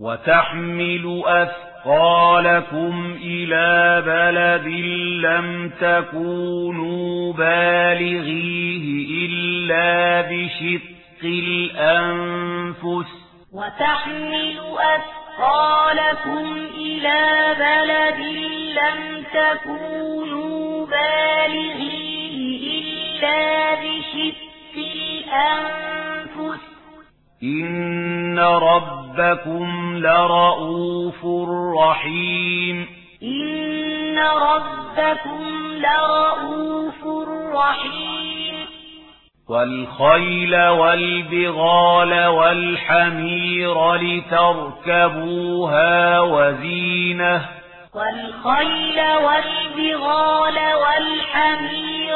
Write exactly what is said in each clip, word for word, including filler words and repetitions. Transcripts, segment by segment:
وتحمل أثقالكم إلى بلد لم تكونوا بالغيه إلا بشق الأنفس وتحمل أثقالكم إلى بلد لم تكونوا بالغيه إلا بشق الأنفس إن ربكم لرؤوف رحيم إن ربكم لرؤوف رحيم والخيل والبغال والحمير لتركبوها وزينة والخيل والبغال والحمير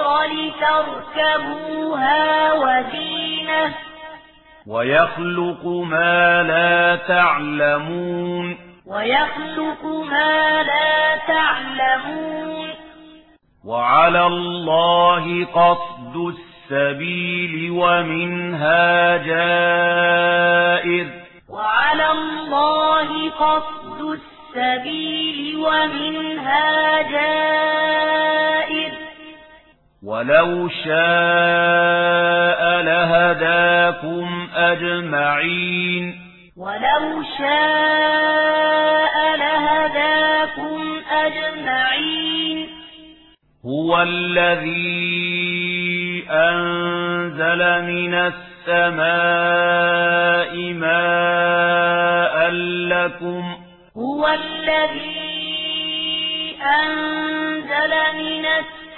لتركبوها وزينة ويخلق ما لا تعلمون ويخلق ما لا تعلمون وعلى الله قصد السبيل ومنها جائر وعلى الله قصد السبيل ومنها جائر ولو شاء لهداكم أجمعين ولو شاء لهداكم أجمعين هو الذي أنزل من السماء ماء لكم هو الذي أنزل من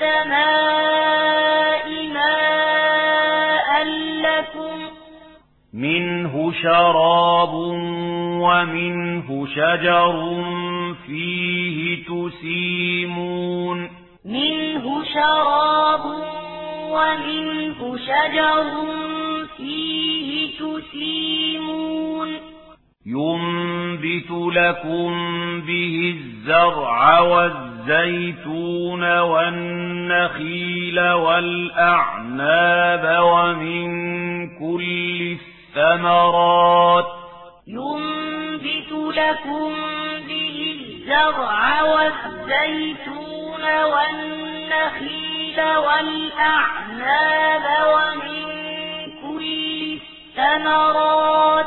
السماء ماء لكم منه شراب ومنه شجر فيه تسيمون منه شراب ومنه شجر فيه تسيمون ينبت لكم به الزرع والزيتون والنخيل والأعناب ومن كل الثمرات ينبت لكم به الزرع والزيتون والنخيل والأعناب ومن كل الثمرات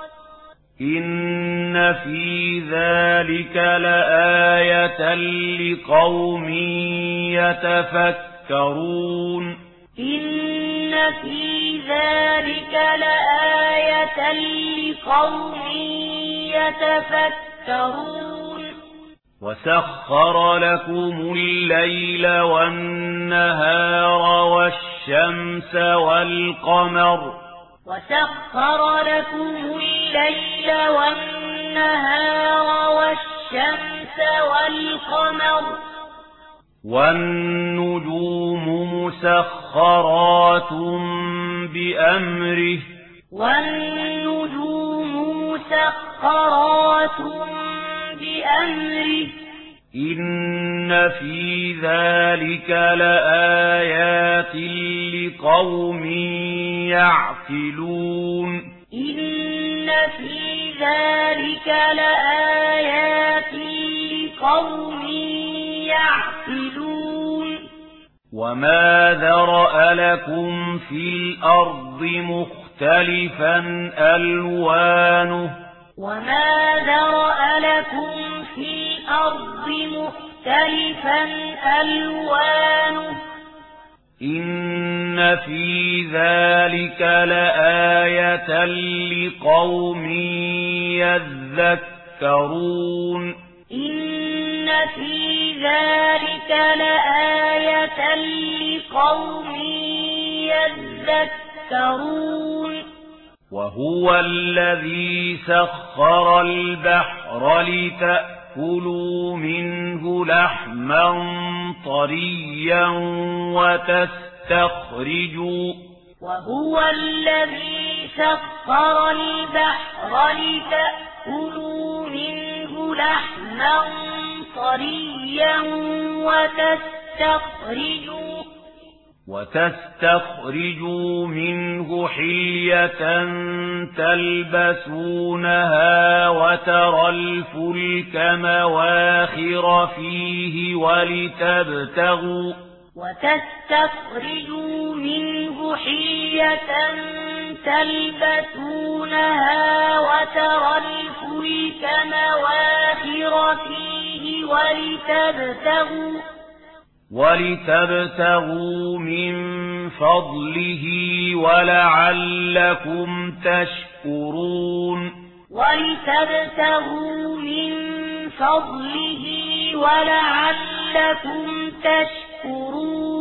إن في ذلك لآية لقوم يتفكرون إن في ذلك لآية لقوم يتفكرون وسخر لكم الليل والنهار والشمس والقمر وسخر لكم الليل والنهار والشمس والقمر والنجوم مسخرات بأمره والنجوم مسخرات بأمره إن في ذلك لآيات لقوم يعقلون إن في ذلك لآيات لقوم يعقلون وما ذرأ لكم في الأرض مختلفا ألوانه وما ذرأ لكم في الأرض مختلفا ألوانه إن في ذلك لآية لقوم يذكرون إن في ذلك لآية لقوم يذكرون وهو الذي سخر البحر لتأكلوا منه لحما طريا وتستخرجوا وهو الذي سخر البحر لتأكلوا منه لحما طريا وتستخرجوا وتستخرجوا منه حلية تلبسونها وترى الفلك مواخر فيه ولتبتغوا وتستخرجوا منه حية تلبسونها وترى الفلك مواخر فيه ولتبتغوا ولتبتغوا من فضله ولعلكم تشكرون ولتبتغوا من فضله ولعلكم تشكرون